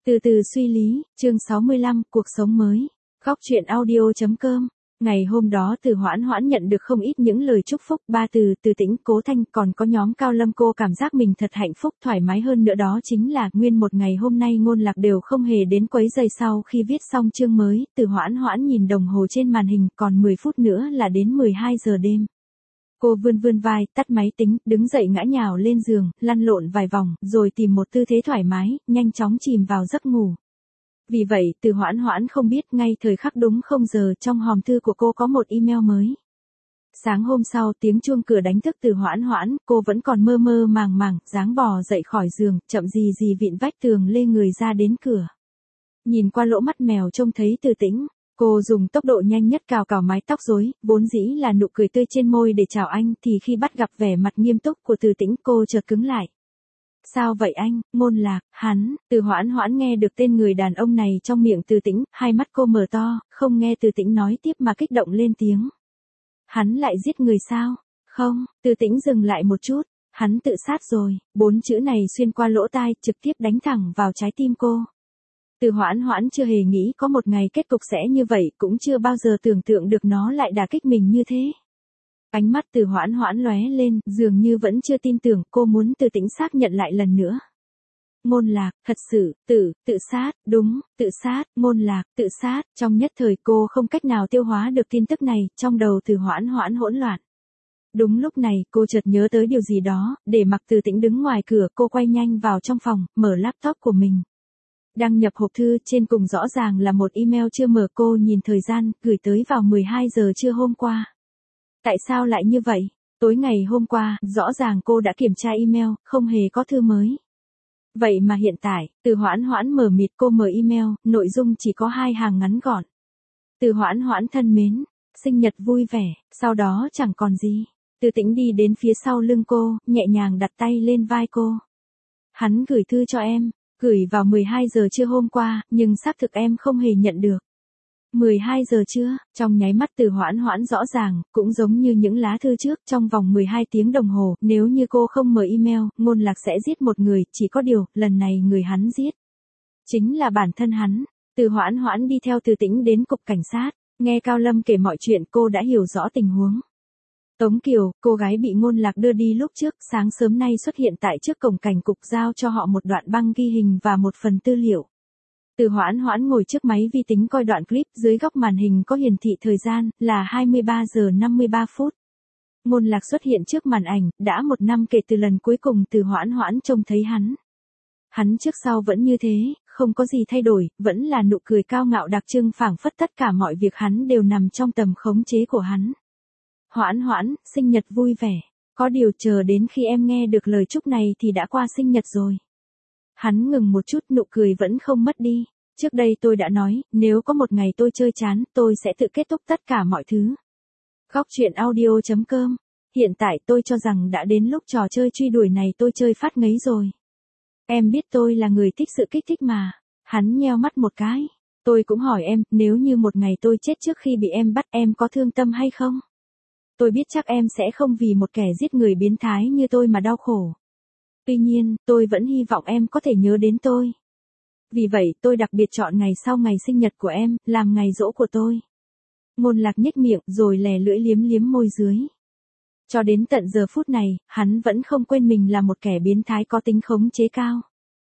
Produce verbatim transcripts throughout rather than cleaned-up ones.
Từ từ suy lý, chương sáu mươi lăm, cuộc sống mới. Góc truyện audio.com. Ngày hôm đó Từ Hoãn Hoãn nhận được không ít những lời chúc phúc, ba Từ, Từ Tĩnh, Cố Thanh, còn có nhóm Cao Lâm. Cô cảm giác mình thật hạnh phúc, thoải mái hơn nữa đó chính là nguyên một ngày hôm nay Ngôn Lạc đều không hề đến quấy rầy. Sau khi viết xong chương mới, Từ Hoãn Hoãn nhìn đồng hồ trên màn hình, còn mười phút nữa là đến mười hai giờ đêm. Cô vươn vươn vai, tắt máy tính, đứng dậy ngã nhào lên giường, lăn lộn vài vòng, rồi tìm một tư thế thoải mái, nhanh chóng chìm vào giấc ngủ. Vì vậy, Từ Hoãn Hoãn không biết ngay thời khắc đúng không giờ trong hòm thư của cô có một email mới. Sáng hôm sau, tiếng chuông cửa đánh thức Từ Hoãn Hoãn, cô vẫn còn mơ mơ màng màng, dáng bò dậy khỏi giường, chậm gì gì vịn vách tường lê người ra đến cửa. Nhìn qua lỗ mắt mèo trông thấy Từ Tĩnh. Cô dùng tốc độ nhanh nhất cào cào mái tóc rối, vốn dĩ là nụ cười tươi trên môi để chào anh, thì khi bắt gặp vẻ mặt nghiêm túc của Từ Tĩnh, cô chợt cứng lại. Sao vậy anh, Ngôn Lạc, hắn? Từ Hoãn Hoãn nghe được tên người đàn ông này trong miệng Từ Tĩnh, hai mắt cô mở to, không nghe Từ Tĩnh nói tiếp mà kích động lên tiếng. Hắn lại giết người sao? Không, Từ Tĩnh dừng lại một chút, hắn tự sát rồi, bốn chữ này xuyên qua lỗ tai, trực tiếp đánh thẳng vào trái tim cô. Từ Hoãn Hoãn chưa hề nghĩ có một ngày kết cục sẽ như vậy, cũng chưa bao giờ tưởng tượng được nó lại đả kích mình như thế. Ánh mắt Từ Hoãn Hoãn lóe lên, dường như vẫn chưa tin tưởng, cô muốn Từ Tĩnh xác nhận lại lần nữa. Ngôn Lạc, thật sự, tự, tự sát, đúng, tự sát, Ngôn Lạc, tự sát, trong nhất thời cô không cách nào tiêu hóa được tin tức này, trong đầu Từ Hoãn Hoãn hỗn loạn. Đúng lúc này, cô chợt nhớ tới điều gì đó, để mặc Từ Tĩnh đứng ngoài cửa, cô quay nhanh vào trong phòng, mở laptop của mình. Đăng nhập hộp thư, trên cùng rõ ràng là một email chưa mở. Cô nhìn thời gian, gửi tới vào mười hai giờ trưa hôm qua. Tại sao lại như vậy? Tối ngày hôm qua, rõ ràng cô đã kiểm tra email, không hề có thư mới. Vậy mà hiện tại, Từ Hoãn Hoãn mờ mịt. Cô mở email, nội dung chỉ có hai hàng ngắn gọn. Từ Hoãn Hoãn thân mến, sinh nhật vui vẻ, sau đó chẳng còn gì. Từ Tĩnh đi đến phía sau lưng cô, nhẹ nhàng đặt tay lên vai cô. Hắn gửi thư cho em. Gửi vào mười hai giờ trưa hôm qua, nhưng xác thực em không hề nhận được. mười hai giờ trưa, trong nháy mắt Từ Hoãn Hoãn rõ ràng, cũng giống như những lá thư trước, trong vòng mười hai tiếng đồng hồ, nếu như cô không mở email, Ngôn Lạc sẽ giết một người, chỉ có điều, lần này người hắn giết. Chính là bản thân hắn. Từ Hoãn Hoãn đi theo Từ Tĩnh đến cục cảnh sát, nghe Cao Lâm kể mọi chuyện cô đã hiểu rõ tình huống. Tống Kiều, cô gái bị Ngôn Lạc đưa đi lúc trước, sáng sớm nay xuất hiện tại trước cổng cảnh cục giao cho họ một đoạn băng ghi hình và một phần tư liệu. Từ Hoãn Hoãn ngồi trước máy vi tính coi đoạn clip, dưới góc màn hình có hiển thị thời gian, là hai mươi ba giờ năm mươi ba phút. Ngôn Lạc xuất hiện trước màn ảnh, đã một năm kể từ lần cuối cùng Từ Hoãn Hoãn trông thấy hắn. Hắn trước sau vẫn như thế, không có gì thay đổi, vẫn là nụ cười cao ngạo đặc trưng, phảng phất tất cả mọi việc hắn đều nằm trong tầm khống chế của hắn. Hoãn Hoãn, sinh nhật vui vẻ. Có điều chờ đến khi em nghe được lời chúc này thì đã qua sinh nhật rồi. Hắn ngừng một chút, nụ cười vẫn không mất đi. Trước đây tôi đã nói, nếu có một ngày tôi chơi chán, tôi sẽ tự kết thúc tất cả mọi thứ. Góc truyện audio.com. Hiện tại tôi cho rằng đã đến lúc trò chơi truy đuổi này tôi chơi phát ngấy rồi. Em biết tôi là người thích sự kích thích mà. Hắn nheo mắt một cái. Tôi cũng hỏi em, nếu như một ngày tôi chết trước khi bị em bắt, em có thương tâm hay không? Tôi biết chắc em sẽ không vì một kẻ giết người biến thái như tôi mà đau khổ. Tuy nhiên, tôi vẫn hy vọng em có thể nhớ đến tôi. Vì vậy, tôi đặc biệt chọn ngày sau ngày sinh nhật của em, làm ngày giỗ của tôi. Ngôn Lạc nhếch miệng, rồi lè lưỡi liếm liếm môi dưới. Cho đến tận giờ phút này, hắn vẫn không quên mình là một kẻ biến thái có tính khống chế cao.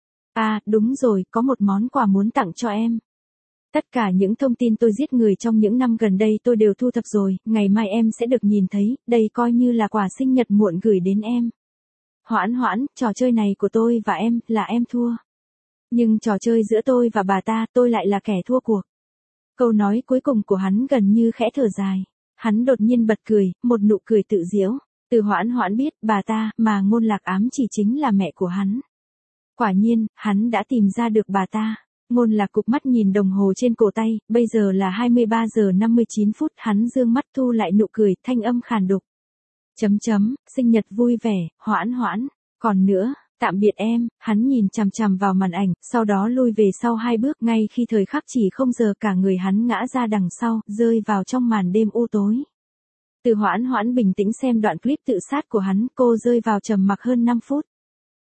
À, đúng rồi, có một món quà muốn tặng cho em. Tất cả những thông tin tôi giết người trong những năm gần đây tôi đều thu thập rồi, ngày mai em sẽ được nhìn thấy, đây coi như là quà sinh nhật muộn gửi đến em. Hoãn Hoãn, trò chơi này của tôi và em, là em thua. Nhưng trò chơi giữa tôi và bà ta, tôi lại là kẻ thua cuộc. Câu nói cuối cùng của hắn gần như khẽ thở dài. Hắn đột nhiên bật cười, một nụ cười tự giễu. Từ Hoãn Hoãn biết, bà ta, mà Ngôn Lạc ám chỉ chính là mẹ của hắn. Quả nhiên, hắn đã tìm ra được bà ta. Ngôn Lạc cụp mắt nhìn đồng hồ trên cổ tay, bây giờ là hai mươi ba giờ năm mươi chín phút, hắn dương mắt thu lại nụ cười, thanh âm khàn đục. Chấm chấm, sinh nhật vui vẻ, Hoãn Hoãn, còn nữa, tạm biệt em. Hắn nhìn chằm chằm vào màn ảnh, sau đó lui về sau hai bước, ngay khi thời khắc chỉ không giờ cả người hắn ngã ra đằng sau, rơi vào trong màn đêm u tối. Từ Hoãn Hoãn bình tĩnh xem đoạn clip tự sát của hắn, cô rơi vào trầm mặc hơn năm phút.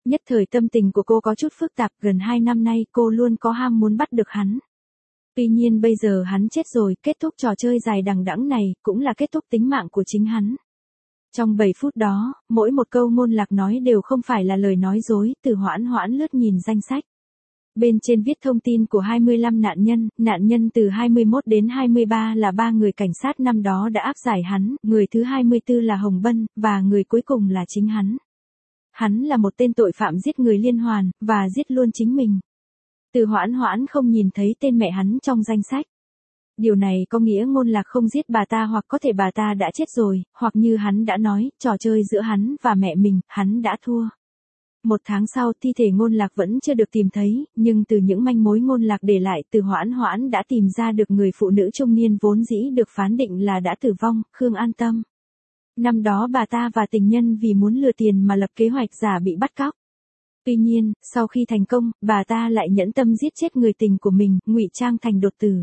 Nhất thời tâm tình của cô có chút phức tạp, gần hai năm nay cô luôn có ham muốn bắt được hắn. Tuy nhiên bây giờ hắn chết rồi, kết thúc trò chơi dài đằng đẵng này, cũng là kết thúc tính mạng của chính hắn. Trong bảy phút đó, mỗi một câu Ngôn Lạc nói đều không phải là lời nói dối, Từ Hoãn Hoãn lướt nhìn danh sách. Bên trên viết thông tin của hai mươi lăm nạn nhân, nạn nhân từ hai mươi mốt đến hai mươi ba là ba người cảnh sát năm đó đã áp giải hắn, người thứ hai mươi tư là Hồng Bân, và người cuối cùng là chính hắn. Hắn là một tên tội phạm giết người liên hoàn, và giết luôn chính mình. Từ Hoãn Hoãn không nhìn thấy tên mẹ hắn trong danh sách. Điều này có nghĩa Ngôn Lạc không giết bà ta, hoặc có thể bà ta đã chết rồi, hoặc như hắn đã nói, trò chơi giữa hắn và mẹ mình, hắn đã thua. Một tháng sau, thi thể Ngôn Lạc vẫn chưa được tìm thấy, nhưng từ những manh mối Ngôn Lạc để lại, Từ Hoãn Hoãn đã tìm ra được người phụ nữ trung niên vốn dĩ được phán định là đã tử vong, Khương An Tâm. Năm đó bà ta và tình nhân vì muốn lừa tiền mà lập kế hoạch giả bị bắt cóc. Tuy nhiên, sau khi thành công, bà ta lại nhẫn tâm giết chết người tình của mình, ngụy trang thành đột tử.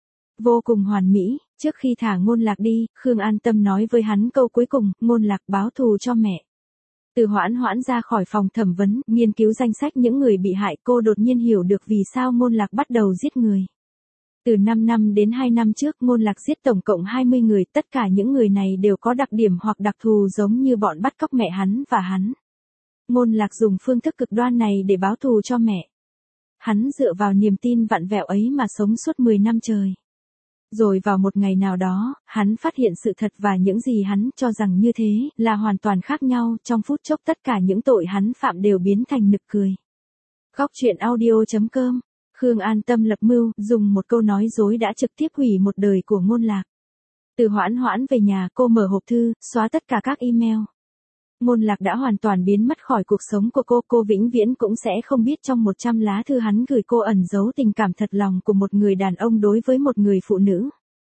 Vô cùng hoàn mỹ, trước khi thả Ngôn Lạc đi, Khương An Tâm nói với hắn câu cuối cùng, Ngôn Lạc báo thù cho mẹ. Từ Hoãn Hoãn ra khỏi phòng thẩm vấn, nghiên cứu danh sách những người bị hại, cô đột nhiên hiểu được vì sao Ngôn Lạc bắt đầu giết người. Từ năm năm đến hai năm trước, Ngôn Lạc giết tổng cộng hai mươi người, tất cả những người này đều có đặc điểm hoặc đặc thù giống như bọn bắt cóc mẹ hắn và hắn. Ngôn Lạc dùng phương thức cực đoan này để báo thù cho mẹ. Hắn dựa vào niềm tin vặn vẹo ấy mà sống suốt mười năm trời. Rồi vào một ngày nào đó, hắn phát hiện sự thật và những gì hắn cho rằng như thế là hoàn toàn khác nhau, trong phút chốc tất cả những tội hắn phạm đều biến thành nực cười. Góc truyện audio chấm com, Khương An Tâm lập mưu, dùng một câu nói dối đã trực tiếp hủy một đời của Ngôn Lạc. Từ Hoãn Hoãn về nhà, cô mở hộp thư, xóa tất cả các email. Ngôn Lạc đã hoàn toàn biến mất khỏi cuộc sống của cô, cô vĩnh viễn cũng sẽ không biết trong một trăm lá thư hắn gửi cô ẩn giấu tình cảm thật lòng của một người đàn ông đối với một người phụ nữ.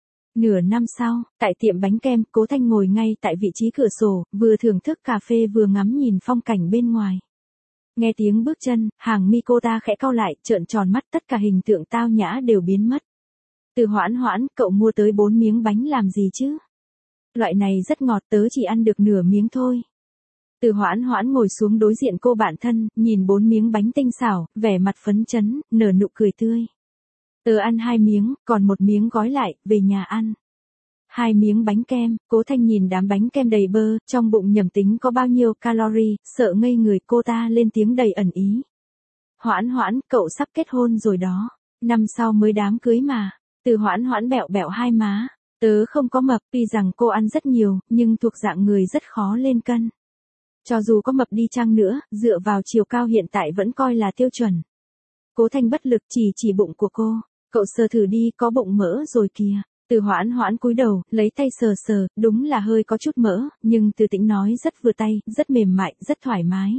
Nửa năm sau, tại tiệm bánh kem, Cố Thanh ngồi ngay tại vị trí cửa sổ, vừa thưởng thức cà phê vừa ngắm nhìn phong cảnh bên ngoài. Nghe tiếng bước chân, hàng mi cô ta khẽ cau lại, trợn tròn mắt, tất cả hình tượng tao nhã đều biến mất. Từ Hoãn Hoãn, cậu mua tới bốn miếng bánh làm gì chứ? Loại này rất ngọt, tớ chỉ ăn được nửa miếng thôi. Từ Hoãn Hoãn ngồi xuống đối diện cô bạn thân, nhìn bốn miếng bánh tinh xảo, vẻ mặt phấn chấn, nở nụ cười tươi. Tớ ăn hai miếng, còn một miếng gói lại, về nhà ăn. Hai miếng bánh kem, Cố Thanh nhìn đám bánh kem đầy bơ, trong bụng nhẩm tính có bao nhiêu calorie, sợ ngây người, cô ta lên tiếng đầy ẩn ý. Hoãn Hoãn, cậu sắp kết hôn rồi đó, năm sau mới đám cưới mà. Từ Hoãn Hoãn bẹo bẹo hai má, tớ không có mập, tuy rằng cô ăn rất nhiều, nhưng thuộc dạng người rất khó lên cân. Cho dù có mập đi chăng nữa, dựa vào chiều cao hiện tại vẫn coi là tiêu chuẩn. Cố Thanh bất lực chỉ chỉ bụng của cô, cậu sờ thử đi, có bụng mỡ rồi kìa. Từ Hoãn Hoãn cúi đầu, lấy tay sờ sờ, đúng là hơi có chút mỡ, nhưng Từ Tĩnh nói rất vừa tay, rất mềm mại, rất thoải mái.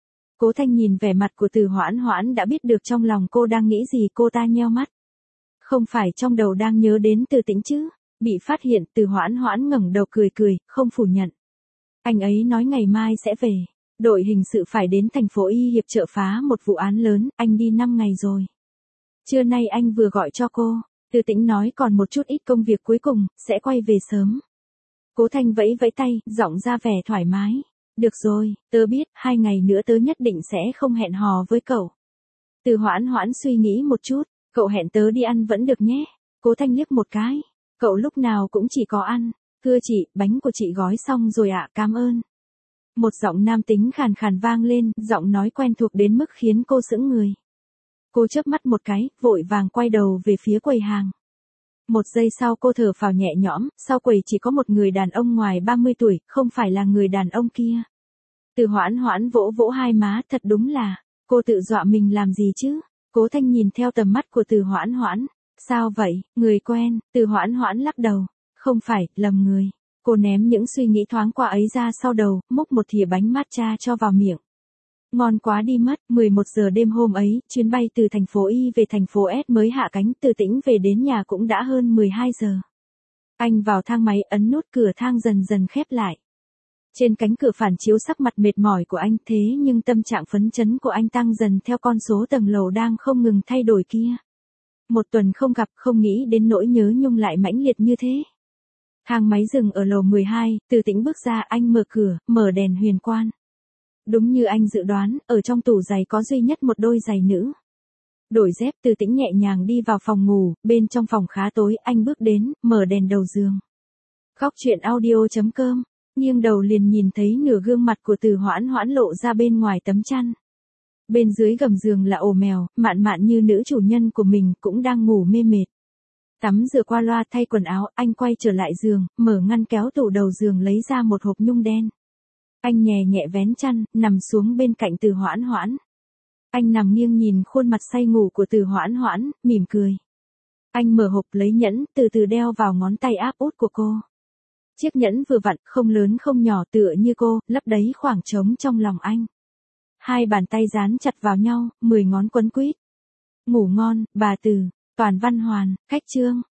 Cố Thanh nhìn vẻ mặt của Từ Hoãn Hoãn đã biết được trong lòng cô đang nghĩ gì, cô ta nheo mắt. Không phải trong đầu đang nhớ đến Từ Tĩnh chứ? Bị phát hiện, Từ Hoãn Hoãn ngẩng đầu cười cười, không phủ nhận. Anh ấy nói ngày mai sẽ về. Đội hình sự phải đến thành phố Y Hiệp trợ phá một vụ án lớn, anh đi năm ngày rồi. Trưa nay anh vừa gọi cho cô. Từ Tĩnh nói còn một chút ít công việc cuối cùng, sẽ quay về sớm. Cố Thanh vẫy vẫy tay, giọng ra vẻ thoải mái. Được rồi, tớ biết, hai ngày nữa tớ nhất định sẽ không hẹn hò với cậu. Từ Hoãn Hoãn suy nghĩ một chút, cậu hẹn tớ đi ăn vẫn được nhé. Cố Thanh liếc một cái, cậu lúc nào cũng chỉ có ăn. Thưa chị, bánh của chị gói xong rồi ạ, cảm ơn. Một giọng nam tính khàn khàn vang lên, giọng nói quen thuộc đến mức khiến cô sững người. Cô chớp mắt một cái, vội vàng quay đầu về phía quầy hàng. Một giây sau cô thở phào nhẹ nhõm, sau quầy chỉ có một người đàn ông ngoài ba mươi tuổi, không phải là người đàn ông kia. Từ Hoãn Hoãn vỗ vỗ hai má, thật đúng là, cô tự dọa mình làm gì chứ? Cố Thanh nhìn theo tầm mắt của Từ Hoãn Hoãn. Sao vậy, người quen? Từ Hoãn Hoãn lắc đầu. Không phải, lầm người. Cô ném những suy nghĩ thoáng qua ấy ra sau đầu, múc một thìa bánh matcha cho vào miệng. Ngon quá đi mất, mười một giờ đêm hôm ấy, chuyến bay từ thành phố Y về thành phố S mới hạ cánh, Từ Tĩnh về đến nhà cũng đã hơn mười hai giờ. Anh vào thang máy, ấn nút cửa thang dần dần khép lại. Trên cánh cửa phản chiếu sắc mặt mệt mỏi của anh, thế nhưng tâm trạng phấn chấn của anh tăng dần theo con số tầng lầu đang không ngừng thay đổi kia. Một tuần không gặp, không nghĩ đến nỗi nhớ nhung lại mãnh liệt như thế. Thang máy dừng ở lầu mười hai, Từ Tĩnh bước ra, anh mở cửa, mở đèn huyền quan. Đúng như anh dự đoán, ở trong tủ giày có duy nhất một đôi giày nữ. Đổi dép, Từ Tĩnh nhẹ nhàng đi vào phòng ngủ, bên trong phòng khá tối, anh bước đến, mở đèn đầu giường. Khóc chuyện audio chấm com, nghiêng đầu liền nhìn thấy nửa gương mặt của Từ Hoãn Hoãn lộ ra bên ngoài tấm chăn. Bên dưới gầm giường là ổ mèo, Mạn Mạn như nữ chủ nhân của mình cũng đang ngủ mê mệt. Tắm rửa qua loa thay quần áo, anh quay trở lại giường, mở ngăn kéo tủ đầu giường lấy ra một hộp nhung đen. Anh nhẹ nhẹ vén chăn, nằm xuống bên cạnh Từ Hoãn Hoãn. Anh nằm nghiêng nhìn khuôn mặt say ngủ của Từ Hoãn Hoãn, mỉm cười. Anh mở hộp lấy nhẫn, từ từ đeo vào ngón tay áp út của cô. Chiếc nhẫn vừa vặn, không lớn không nhỏ tựa như cô, lấp đầy khoảng trống trong lòng anh. Hai bàn tay dán chặt vào nhau, mười ngón quấn quýt. Ngủ ngon, bà Từ. Toàn Văn Hoàn, Khách Chương.